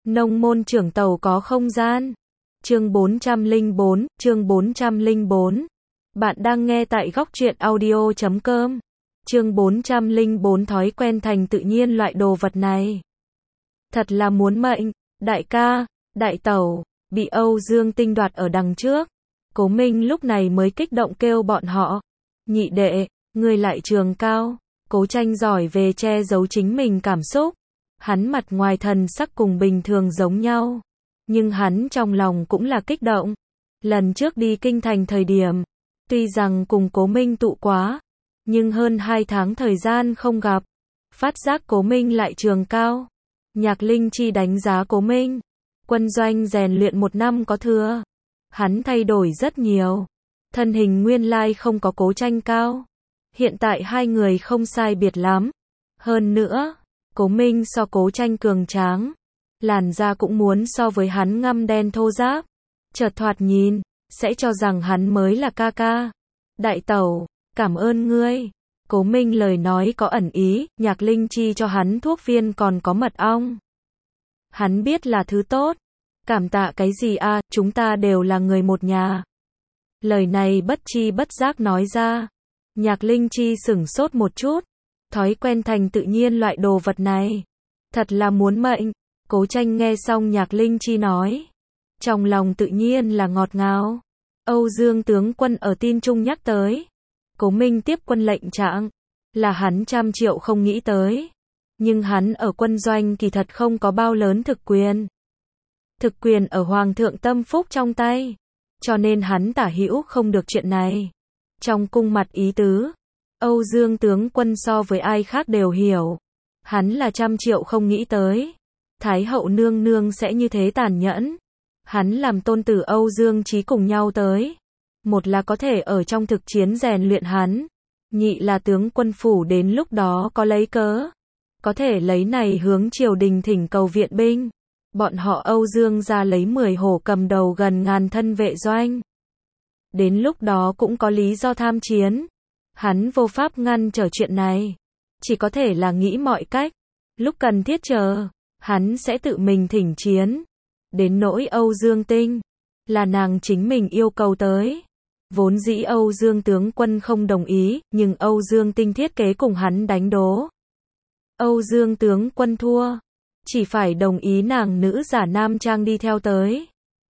Nông môn trưởng tàu có không gian. Chương 404. Bạn đang nghe tại góc truyện audio.com. Chương 404 thói quen thành tự nhiên loại đồ vật này. Thật là muốn mệnh, đại ca, đại tẩu, bị Âu Dương Tinh đoạt ở đằng trước. Cố Minh lúc này mới kích động kêu bọn họ. Nhị đệ, ngươi lại trường cao. Cố Tranh giỏi về che giấu chính mình cảm xúc. Hắn mặt ngoài thần sắc cùng bình thường giống nhau. Nhưng hắn trong lòng cũng là kích động. Lần trước đi kinh thành thời điểm, tuy rằng cùng Cố Minh tụ quá, nhưng hơn 2 tháng thời gian không gặp. Phát giác Cố Minh lại trường cao. Nhạc Linh Chi đánh giá Cố Minh. Quân doanh rèn luyện 1 năm có thừa. Hắn thay đổi rất nhiều. Thân hình nguyên lai không có Cố Tranh cao. Hiện tại hai người không sai biệt lắm. Hơn nữa, Cố Minh so Cố Tranh cường tráng. Làn da cũng muốn so với hắn ngăm đen thô ráp. Chợt thoạt nhìn, sẽ cho rằng hắn mới là ca ca. Đại tẩu, cảm ơn ngươi. Cố Minh lời nói có ẩn ý, Nhạc Linh Chi cho hắn thuốc viên còn có mật ong. Hắn biết là thứ tốt. Cảm tạ cái gì à, chúng ta đều là người một nhà. Lời này bất chi bất giác nói ra. Nhạc Linh Chi sửng sốt một chút. Thói quen thành tự nhiên loại đồ vật này. Thật là muốn mệnh. Cố Tranh nghe xong Nhạc Linh Chi nói. Trong lòng tự nhiên là ngọt ngào. Âu Dương tướng quân ở tin chung nhắc tới. Cố Minh tiếp quân lệnh trạng. Là hắn 100 triệu không nghĩ tới. Nhưng hắn ở quân doanh kỳ thật không có bao lớn thực quyền. Thực quyền ở Hoàng thượng Tâm Phúc trong tay. Cho nên hắn tả hữu không được chuyện này. Trong cung mặt ý tứ, Âu Dương tướng quân so với ai khác đều hiểu. Hắn là 100 triệu không nghĩ tới. Thái hậu nương nương sẽ như thế tàn nhẫn. Hắn làm tôn tử Âu Dương Chí cùng nhau tới. Một là có thể ở trong thực chiến rèn luyện hắn. Nhị là tướng quân phủ đến lúc đó có lấy cớ. Có thể lấy này hướng triều đình thỉnh cầu viện binh. Bọn họ Âu Dương ra lấy 10 hổ cầm đầu gần 1000 thân vệ doanh. Đến lúc đó cũng có lý do tham chiến. Hắn vô pháp ngăn trở chuyện này. Chỉ có thể là nghĩ mọi cách. Lúc cần thiết chờ, hắn sẽ tự mình thỉnh chiến. Đến nỗi Âu Dương Tinh, là nàng chính mình yêu cầu tới. Vốn dĩ Âu Dương tướng quân không đồng ý, nhưng Âu Dương Tinh thiết kế cùng hắn đánh đố. Âu Dương tướng quân thua. Chỉ phải đồng ý nàng nữ giả nam trang đi theo tới.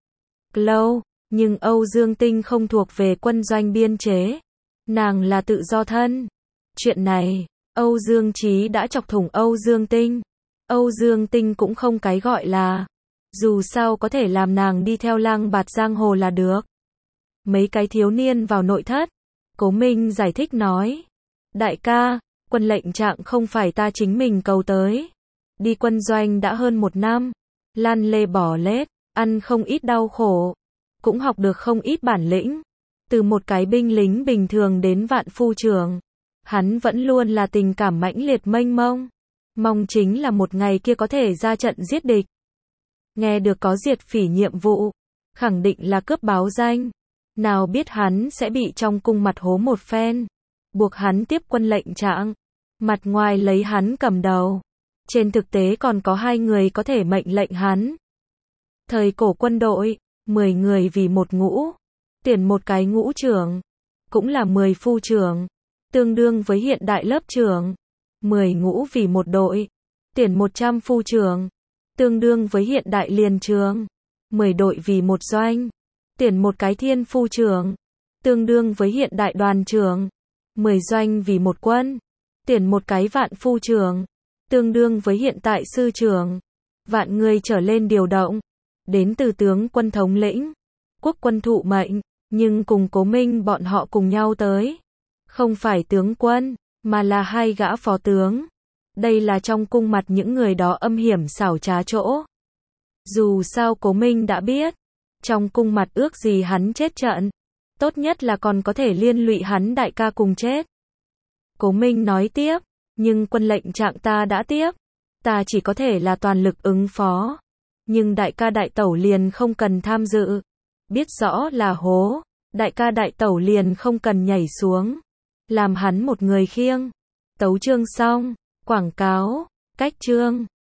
Lâu, nhưng Âu Dương Tinh không thuộc về quân doanh biên chế. Nàng là tự do thân. Chuyện này, Âu Dương Chí đã chọc thủng Âu Dương Tinh. Âu Dương Tinh cũng không cái gọi là. Dù sao có thể làm nàng đi theo lang bạt giang hồ là được. Mấy cái thiếu niên vào nội thất. Cố Minh giải thích nói. Đại ca, quân lệnh trạng không phải ta chính mình cầu tới. Đi quân doanh đã hơn 1 năm. Lăn lê bò lết, ăn không ít đau khổ. Cũng học được không ít bản lĩnh. Từ một cái binh lính bình thường đến vạn phu trưởng. Hắn vẫn luôn là tình cảm mãnh liệt mênh mông. Mong chính là một ngày kia có thể ra trận giết địch. Nghe được có diệt phỉ nhiệm vụ. Khẳng định là cướp báo danh. Nào biết hắn sẽ bị trong cung mặt hố một phen. Buộc hắn tiếp quân lệnh trạng. Mặt ngoài lấy hắn cầm đầu. Trên thực tế còn có 2 người có thể mệnh lệnh hắn. Thời cổ quân đội, 10 người vì một ngũ. Tuyển một cái ngũ trưởng. Cũng là 10 phu trưởng. Tương đương với hiện đại lớp trưởng. 10 ngũ vì một đội. Tuyển 100 phu trưởng. Tương đương với hiện đại liền trường. 10 đội vì một doanh. Tuyển một cái thiên phu trưởng. Tương đương với hiện đại đoàn trưởng. 10 doanh vì một quân. Tuyển một cái vạn phu trưởng. Tương đương với hiện tại sư trưởng. Vạn người trở lên điều động. Đến từ tướng quân thống lĩnh. Quốc quân thụ mệnh. Nhưng cùng Cố Minh bọn họ cùng nhau tới. Không phải tướng quân, mà là 2 gã phó tướng. Đây là trong cung mặt những người đó âm hiểm xảo trá chỗ. Dù sao Cố Minh đã biết. Trong cung mặt ước gì hắn chết trận. Tốt nhất là còn có thể liên lụy hắn đại ca cùng chết. Cố Minh nói tiếp. Nhưng quân lệnh trạng ta đã tiếp. Ta chỉ có thể là toàn lực ứng phó. Nhưng đại ca đại tẩu liền không cần tham dự. Biết rõ là hố. Đại ca đại tẩu liền không cần nhảy xuống. Làm hắn một người khiêng. Tấu chương xong. Quảng cáo. Cách chương.